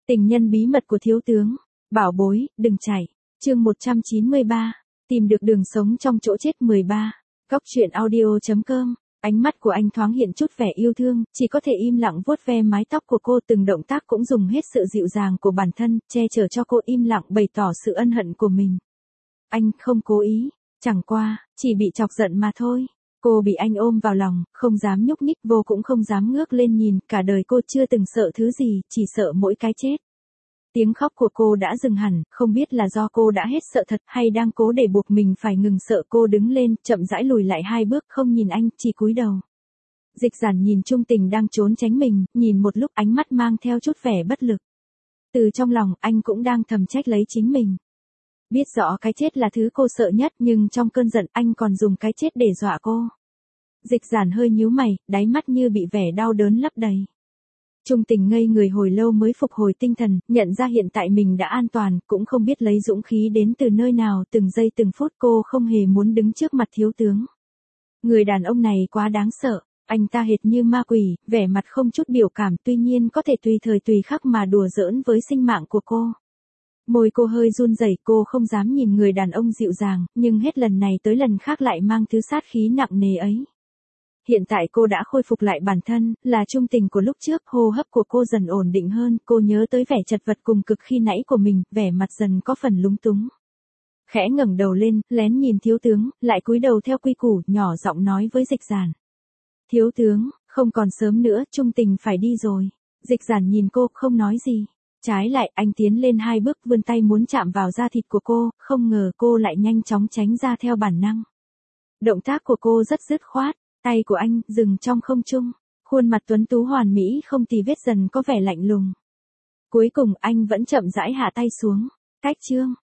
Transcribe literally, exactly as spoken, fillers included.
Tình nhân bí mật của thiếu tướng. Bảo bối, đừng chạy. Chương một trăm chín mươi ba. Tìm được đường sống trong chỗ chết mười ba. Góc truyện audio chấm com. Ánh mắt của anh thoáng hiện chút vẻ yêu thương, chỉ có thể im lặng vuốt ve mái tóc của cô, từng động tác cũng dùng hết sự dịu dàng của bản thân, che chở cho cô im lặng bày tỏ sự ân hận của mình. Anh không cố ý, chẳng qua, chỉ bị chọc giận mà thôi. Cô bị anh ôm vào lòng, không dám nhúc nhích, vô cũng không dám ngước lên nhìn, cả đời cô chưa từng sợ thứ gì, chỉ sợ mỗi cái chết. Tiếng khóc của cô đã dừng hẳn, không biết là do cô đã hết sợ thật hay đang cố để buộc mình phải ngừng sợ. Cô đứng lên, chậm rãi lùi lại hai bước, không nhìn anh, chỉ cúi đầu. Dịch Giản nhìn Trung Tình đang trốn tránh mình, nhìn một lúc ánh mắt mang theo chút vẻ bất lực. Từ trong lòng, anh cũng đang thầm trách lấy chính mình. Biết rõ cái chết là thứ cô sợ nhất, nhưng trong cơn giận anh còn dùng cái chết để dọa cô. Dịch Giản hơi nhíu mày, đáy mắt như bị vẻ đau đớn lấp đầy. Trung Tình ngây người hồi lâu mới phục hồi tinh thần, nhận ra hiện tại mình đã an toàn, cũng không biết lấy dũng khí đến từ nơi nào, từng giây từng phút cô không hề muốn đứng trước mặt thiếu tướng. Người đàn ông này quá đáng sợ, anh ta hệt như ma quỷ, vẻ mặt không chút biểu cảm, tuy nhiên có thể tùy thời tùy khắc mà đùa giỡn với sinh mạng của cô. Môi cô hơi run rẩy, cô không dám nhìn người đàn ông dịu dàng, nhưng hết lần này tới lần khác lại mang thứ sát khí nặng nề ấy. Hiện tại cô đã khôi phục lại bản thân, là Trung Tình của lúc trước, hô hấp của cô dần ổn định hơn, cô nhớ tới vẻ chật vật cùng cực khi nãy của mình, vẻ mặt dần có phần lúng túng. Khẽ ngẩng đầu lên, lén nhìn thiếu tướng, lại cúi đầu theo quy củ, nhỏ giọng nói với Dịch Giản. Thiếu tướng, không còn sớm nữa, Trung Tình phải đi rồi. Dịch Giản nhìn cô, không nói gì. Trái lại, anh tiến lên hai bước, vươn tay muốn chạm vào da thịt của cô, không ngờ cô lại nhanh chóng tránh ra theo bản năng. Động tác của cô rất dứt khoát. Tay của anh dừng trong không trung, khuôn mặt tuấn tú hoàn mỹ không tì vết dần có vẻ lạnh lùng. Cuối cùng anh vẫn chậm rãi hạ tay xuống. Cách chương.